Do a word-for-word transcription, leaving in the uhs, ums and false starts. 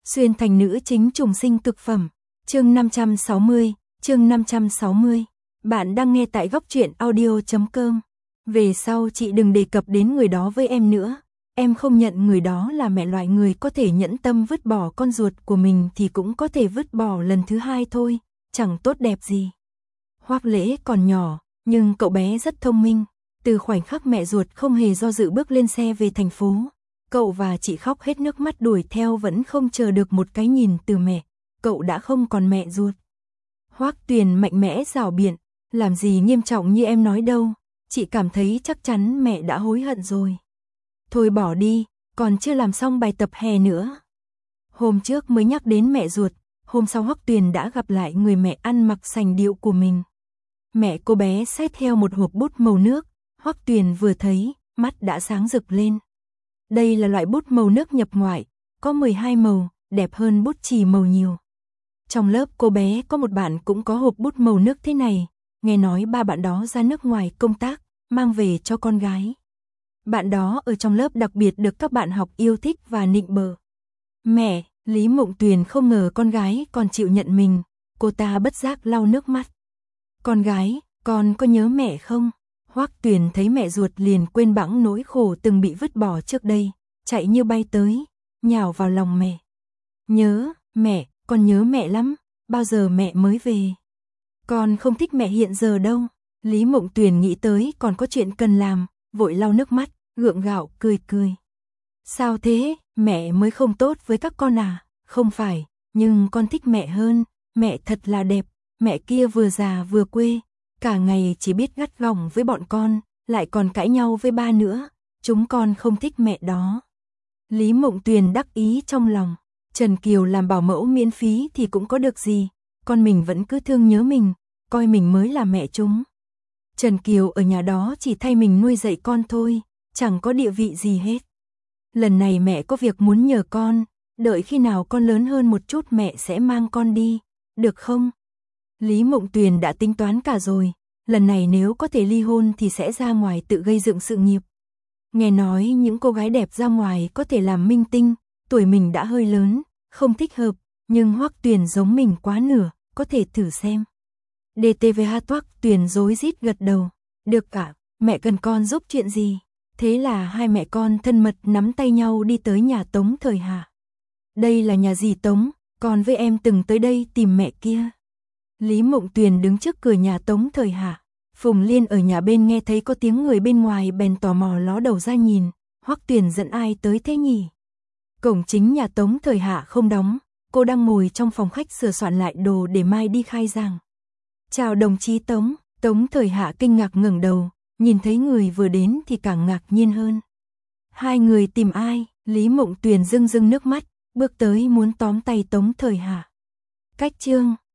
Xuyên thành nữ chính trùng sinh cực phẩm. Chương năm trăm sáu mươi, chương năm trăm sáu mươi. Bạn đang nghe tại góc truyện audio chấm com. Về sau chị đừng đề cập đến người đó với em nữa. Em không nhận người đó là mẹ, loại người có thể nhẫn tâm vứt bỏ con ruột của mình thì cũng có thể vứt bỏ lần thứ hai thôi, chẳng tốt đẹp gì. Hoắc Lễ còn nhỏ, nhưng cậu bé rất thông minh. Từ khoảnh khắc mẹ ruột không hề do dự bước lên xe về thành phố, cậu và chị khóc hết nước mắt đuổi theo, vẫn không chờ được một cái nhìn từ mẹ. Cậu đã không còn mẹ ruột. Hoắc Tuyền mạnh mẽ rảo biện, làm gì nghiêm trọng như em nói đâu, chị cảm thấy chắc chắn mẹ đã hối hận rồi. Thôi bỏ đi, còn chưa làm xong bài tập hè nữa. Hôm trước mới nhắc đến mẹ ruột, hôm sau Hoắc Tuyền đã gặp lại người mẹ ăn mặc sành điệu của mình. Mẹ cô bé xách theo một hộp bút màu nước, Hoắc Tuyền vừa thấy, mắt đã sáng rực lên. Đây là loại bút màu nước nhập ngoại, có mười hai màu, đẹp hơn bút chì màu nhiều. Trong lớp cô bé có một bạn cũng có hộp bút màu nước thế này, nghe nói ba bạn đó ra nước ngoài công tác, mang về cho con gái. Bạn đó ở trong lớp đặc biệt được các bạn học yêu thích và nịnh bợ. Mẹ, Lý Mộng Tuyền không ngờ con gái còn chịu nhận mình, cô ta bất giác lau nước mắt. Con gái, con có nhớ mẹ không? Hoắc Tuyền thấy mẹ ruột liền quên bẵng nỗi khổ từng bị vứt bỏ trước đây, chạy như bay tới, nhào vào lòng mẹ. Nhớ, mẹ, con nhớ mẹ lắm, bao giờ mẹ mới về? Con không thích mẹ hiện giờ đâu. Lý Mộng Tuyền nghĩ tới còn có chuyện cần làm, vội lau nước mắt, gượng gạo cười cười. Sao thế, mẹ mới không tốt với các con à? Không phải, nhưng con thích mẹ hơn, mẹ thật là đẹp, mẹ kia vừa già vừa quê, cả ngày chỉ biết gắt gỏng với bọn con, lại còn cãi nhau với ba nữa, chúng con không thích mẹ đó. Lý Mộng Tuyền đắc ý trong lòng, Trần Kiều làm bảo mẫu miễn phí thì cũng có được gì, con mình vẫn cứ thương nhớ mình, coi mình mới là mẹ chúng. Trần Kiều ở nhà đó chỉ thay mình nuôi dạy con thôi, chẳng có địa vị gì hết. Lần này mẹ có việc muốn nhờ con, đợi khi nào con lớn hơn một chút mẹ sẽ mang con đi, được không? Lý Mộng Tuyền đã tính toán cả rồi, lần này nếu có thể ly hôn thì sẽ ra ngoài tự gây dựng sự nghiệp. Nghe nói những cô gái đẹp ra ngoài có thể làm minh tinh, tuổi mình đã hơi lớn, không thích hợp, nhưng Hoắc Tuyền giống mình quá nửa, có thể thử xem. đê tê vê hát Hoắc Tuyền rối rít gật đầu, được cả, mẹ cần con giúp chuyện gì? Thế là hai mẹ con thân mật nắm tay nhau đi tới nhà Tống Thời Hà. Đây là nhà dì Tống, con với em từng tới đây tìm mẹ kia. Lý Mộng Tuyền đứng trước cửa nhà Tống Thời Hà. Phùng Liên ở nhà bên nghe thấy có tiếng người bên ngoài bèn tò mò ló đầu ra nhìn, Hoắc Tuyền dẫn ai tới thế nhỉ? Cổng chính nhà Tống Thời Hà không đóng, cô đang ngồi trong phòng khách sửa soạn lại đồ để mai đi khai giảng. Chào đồng chí Tống. Tống Thời Hà kinh ngạc ngẩng đầu, nhìn thấy người vừa đến thì càng ngạc nhiên hơn. Hai người tìm ai? Lý Mộng Tuyền rưng rưng nước mắt, bước tới muốn tóm tay Tống Thời Hà. Cách chương